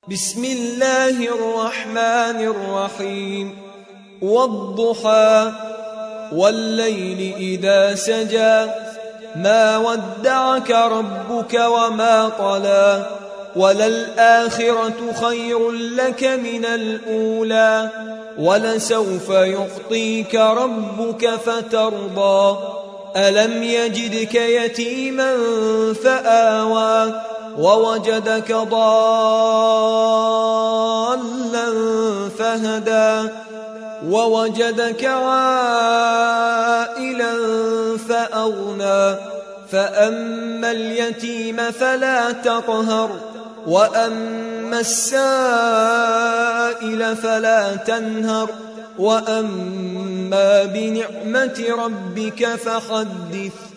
بسم الله الرحمن الرحيم والضحى والليل إذا سجى ما ودعك ربك وما قلى وللآخرة خير لك من الأولى ولسوف يعطيك ربك فترضى ألم يجدك يتيما فآوى ووجدك ضالا فهدى ووجدك عائلا فأغنى فأما اليتيم فلا تقهر وأما السائل فلا تنهر وأما بنعمة ربك فحدث